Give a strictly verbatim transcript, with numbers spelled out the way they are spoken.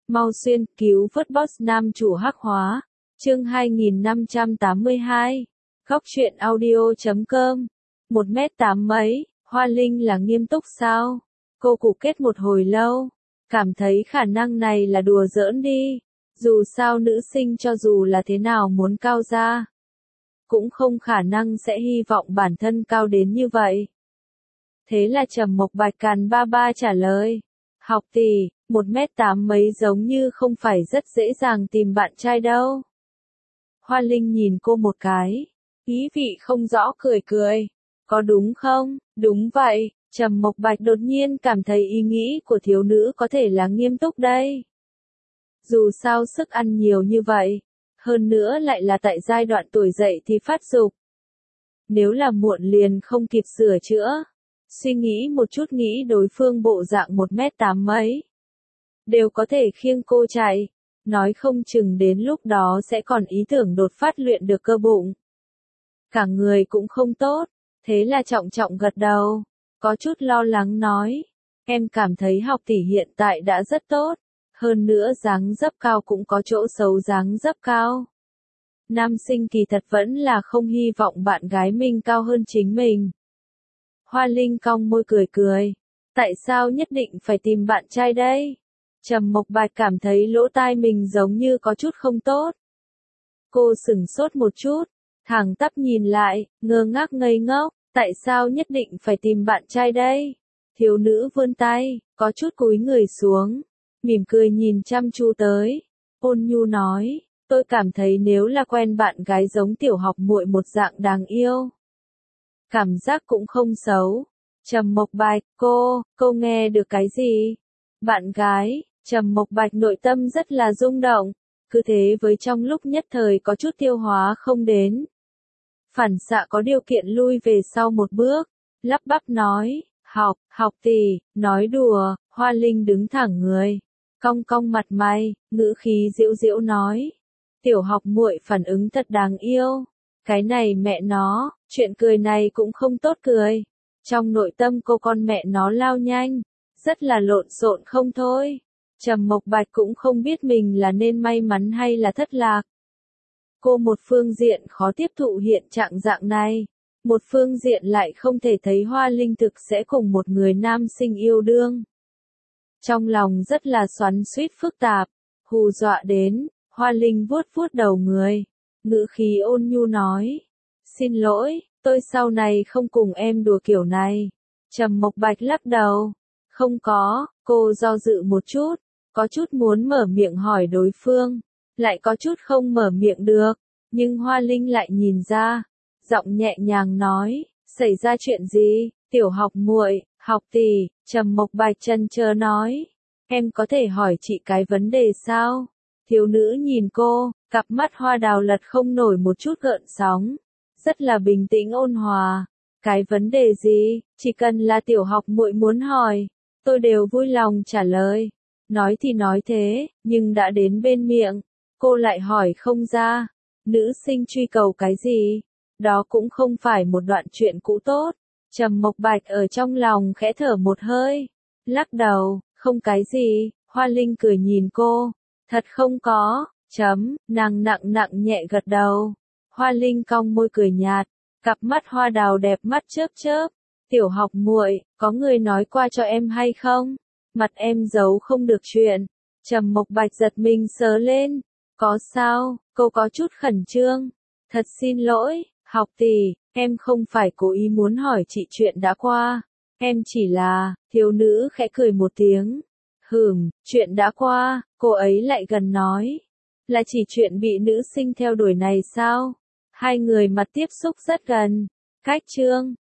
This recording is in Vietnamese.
Mau xuyên, cứu vớt boss nam chủ hắc hóa. Chương hai nghìn năm trăm tám mươi hai. Góc truyện audio chấm com. Một mét tám mấy, Hoa Linh là nghiêm túc sao? Cô cụ kết một hồi lâu, cảm thấy khả năng này là đùa giỡn đi. Dù sao nữ sinh cho dù là thế nào muốn cao ra, cũng không khả năng sẽ hy vọng bản thân cao đến như vậy. Thế là Trầm Mộc Bạch càn ba ba trả lời. Học tỷ, một mét tám mấy giống như không phải rất dễ dàng tìm bạn trai đâu. Hoa Linh nhìn cô một cái, ý vị không rõ cười cười. Có đúng không? Đúng vậy. Trầm Mộc Bạch đột nhiên cảm thấy ý nghĩ của thiếu nữ có thể là nghiêm túc đây. Dù sao sức ăn nhiều như vậy, hơn nữa lại là tại giai đoạn tuổi dậy thì phát dục. Nếu là muộn liền không kịp sửa chữa. Suy nghĩ một chút nghĩ đối phương bộ dạng một mét tám mấy. Đều có thể khiêng cô chạy. Nói không chừng đến lúc đó sẽ còn ý tưởng đột phát luyện được cơ bụng. Cả người cũng không tốt. Thế là trọng trọng gật đầu. Có chút lo lắng nói. Em cảm thấy học tỷ hiện tại đã rất tốt. Hơn nữa dáng dấp cao cũng có chỗ xấu dáng dấp cao. Nam sinh kỳ thật vẫn là không hy vọng bạn gái mình cao hơn chính mình. Hoa Linh cong môi cười cười. Tại sao nhất định phải tìm bạn trai đây? Trầm Mộc Bạch cảm thấy lỗ tai mình giống như có chút không tốt. Cô sửng sốt một chút, thẳng tắp nhìn lại, ngơ ngác ngây ngốc. Tại sao nhất định phải tìm bạn trai đây? Thiếu nữ vươn tay, có chút cúi người xuống, mỉm cười nhìn chăm chú tới. Ôn nhu nói, tôi cảm thấy nếu là quen bạn gái giống tiểu học muội một dạng đáng yêu. Cảm giác cũng không xấu. Trầm Mộc Bạch, cô, cô nghe được cái gì? Bạn gái, Trầm Mộc Bạch nội tâm rất là rung động, cứ thế với trong lúc nhất thời có chút tiêu hóa không đến. Phản xạ có điều kiện lui về sau một bước, lắp bắp nói, học, học tỷ, nói đùa. Hoa Linh đứng thẳng người, cong cong mặt mày, ngữ khí giễu giễu nói, tiểu học muội phản ứng thật đáng yêu. Cái này mẹ nó, chuyện cười này cũng không tốt cười. Trong nội tâm cô con mẹ nó lao nhanh, rất là lộn xộn không thôi. Trầm Mộc Bạch cũng không biết mình là nên may mắn hay là thất lạc. Cô một phương diện khó tiếp thụ hiện trạng dạng này, một phương diện lại không thể thấy Hoa Linh thực sẽ cùng một người nam sinh yêu đương. Trong lòng rất là xoắn xuýt phức tạp, hù dọa đến, Hoa Linh vuốt vuốt đầu người, ngữ khí ôn nhu nói, xin lỗi, tôi sau này không cùng em đùa kiểu này. Trầm Mộc Bạch lắc đầu, không có. Cô do dự một chút, có chút muốn mở miệng hỏi đối phương, lại có chút không mở miệng được, nhưng Hoa Linh lại nhìn ra, giọng nhẹ nhàng nói, xảy ra chuyện gì? Tiểu học muội, học tỷ. Trầm Mộc Bạch chần chờ nói, em có thể hỏi chị cái vấn đề sao? Thiếu nữ nhìn cô, cặp mắt hoa đào lật không nổi một chút gợn sóng, rất là bình tĩnh ôn hòa. Cái vấn đề gì? Chỉ cần là tiểu học muội muốn hỏi, tôi đều vui lòng trả lời. Nói thì nói thế, nhưng đã đến bên miệng, cô lại hỏi không ra. Nữ sinh truy cầu cái gì? Đó cũng không phải một đoạn chuyện cũ tốt. Trầm Mộc Bạch ở trong lòng khẽ thở một hơi, lắc đầu, không cái gì. Hoa Linh cười nhìn cô, thật không có. Chấm, nàng nặng nặng nhẹ gật đầu. Hoa Linh cong môi cười nhạt, cặp mắt hoa đào đẹp mắt chớp chớp. Tiểu học muội, có người nói qua cho em hay không? Mặt em giấu không được chuyện. Trầm Mộc Bạch giật mình sờ lên. Có sao? Cô có chút khẩn trương. Thật xin lỗi, học tỷ, em không phải cố ý muốn hỏi chị chuyện đã qua. Em chỉ là, thiếu nữ khẽ cười một tiếng. Hừm, chuyện đã qua. Cô ấy lại gần nói. Là chỉ chuyện bị nữ sinh theo đuổi này sao? Hai người mặt tiếp xúc rất gần. Cách chương.